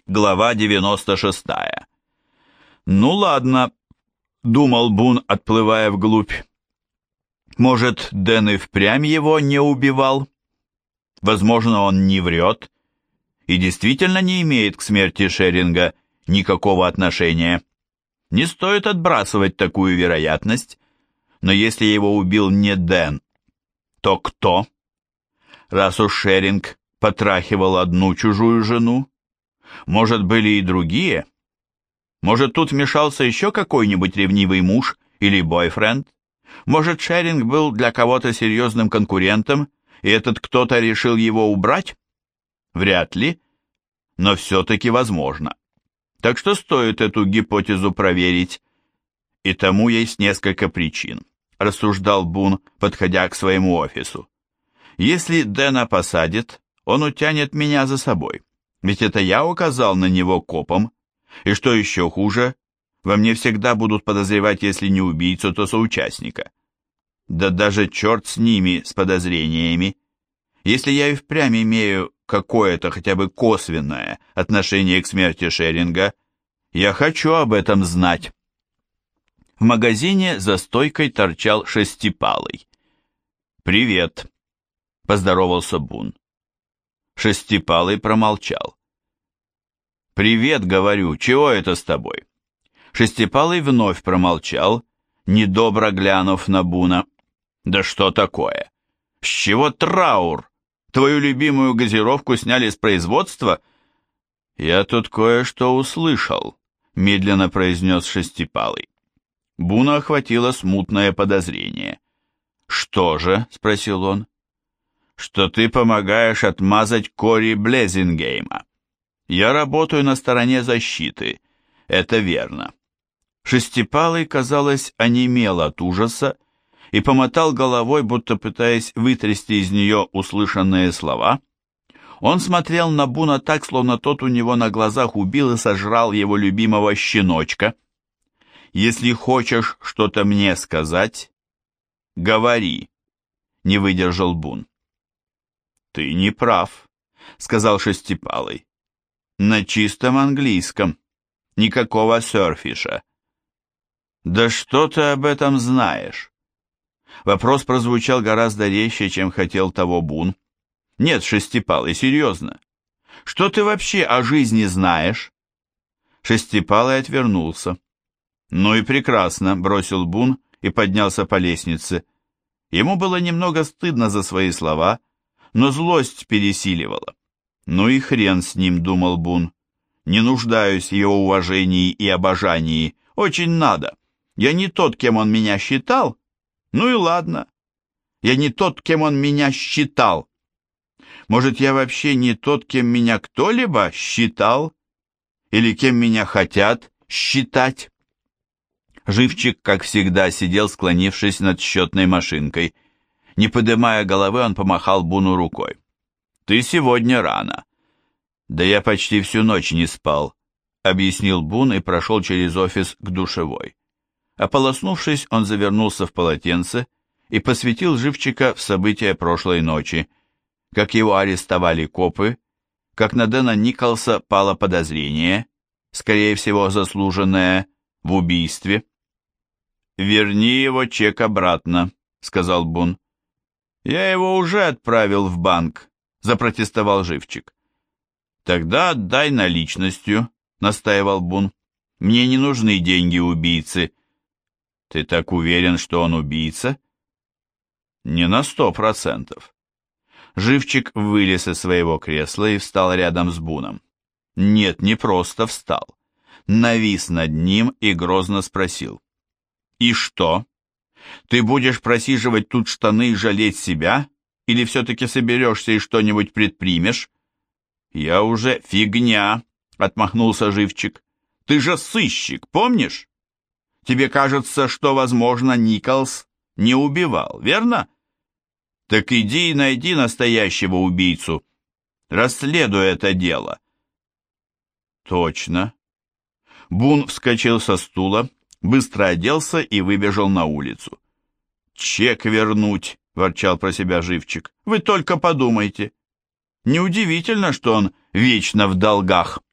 Глава 96. «Ну ладно», — думал Бун, отплывая вглубь. «Может, Дэн и впрямь его не убивал? Возможно, он не врет и действительно не имеет к смерти Шеринга никакого отношения. Не стоит отбрасывать такую вероятность, но если его убил не Дэн, то кто? Раз уж Шеринг потрахивал одну чужую жену, может, были и другие? Может, тут вмешался еще какой-нибудь ревнивый муж или бойфренд? Может, Шеринг был для кого-то серьезным конкурентом, и этот кто-то решил его убрать? Вряд ли, но все-таки возможно. Так что стоит эту гипотезу проверить. И тому есть несколько причин, рассуждал Бун, подходя к своему офису. Если Дэна посадит, он утянет меня за собой. Ведь это я указал на него копом. И что еще хуже, во мне всегда будут подозревать, если не убийцу, то соучастника. Да даже черт с ними, с подозрениями. Если я и впрямь имею какое-то хотя бы косвенное отношение к смерти Шеринга, я хочу об этом знать. В магазине за стойкой торчал Шестипалый. «Привет», — поздоровался Бун. Шестипалый промолчал. «Привет, говорю, чего это с тобой?» Шестипалый вновь промолчал, недобро глянув на Буна. «Да что такое? С чего траур? Твою любимую газировку сняли с производства?» «Я тут кое-что услышал», — медленно произнес Шестипалый. Буна охватило смутное подозрение. «Что же?» — спросил он. «Что ты помогаешь отмазать Кори Блезингейма. Я работаю на стороне защиты, это верно». Шестипалый, казалось, онемел от ужаса и помотал головой, будто пытаясь вытрясти из нее услышанные слова. Он смотрел на Буна так, словно тот у него на глазах убил и сожрал его любимого щеночка. «Если хочешь что-то мне сказать, говори», — не выдержал Бун. «Ты не прав», — сказал Шестипалый. «На чистом английском. Никакого серфиша». «Да что ты об этом знаешь?» Вопрос прозвучал гораздо резче, чем хотел того Бун. «Нет, Шестипалый, серьезно. Что ты вообще о жизни знаешь?» Шестипалый отвернулся. «Ну и прекрасно», — бросил Бун и поднялся по лестнице. Ему было немного стыдно за свои слова, но злость пересиливала. «Ну и хрен с ним», — думал Бун. «Не нуждаюсь в его уважении и обожании. Очень надо. Я не тот, кем он меня считал. Ну и ладно. Я не тот, кем он меня считал. Может, я вообще не тот, кем меня кто-либо считал? Или кем меня хотят считать?» Живчик, как всегда, сидел, склонившись над счетной машинкой. Не поднимая головы, он помахал Буну рукой. «Ты сегодня рано». «Да я почти всю ночь не спал», — объяснил Бун и прошел через офис к душевой. Ополоснувшись, он завернулся в полотенце и посвятил Живчика в события прошлой ночи, как его арестовали копы, как на Дэна Николса пало подозрение, скорее всего заслуженное, в убийстве. «Верни его чек обратно», — сказал Бун. «Я его уже отправил в банк», — запротестовал Живчик. «Тогда отдай наличностью», — настаивал Бун. «Мне не нужны деньги убийцы». «Ты так уверен, что он убийца?» «Не на 100%. Живчик вылез из своего кресла и встал рядом с Буном. Нет, не просто встал. Навис над ним и грозно спросил. «И что? Ты будешь просиживать тут штаны и жалеть себя? Или все-таки соберешься и что-нибудь предпримешь?» «Я уже фигня», — отмахнулся Живчик. «Ты же сыщик, помнишь? Тебе кажется, что, возможно, Николс не убивал, верно? Так иди и найди настоящего убийцу. Расследуй это дело». «Точно». Бун вскочил со стула, быстро оделся и выбежал на улицу. «Чек вернуть», — ворчал про себя Живчик. «Вы только подумайте. Неудивительно, что он вечно в долгах».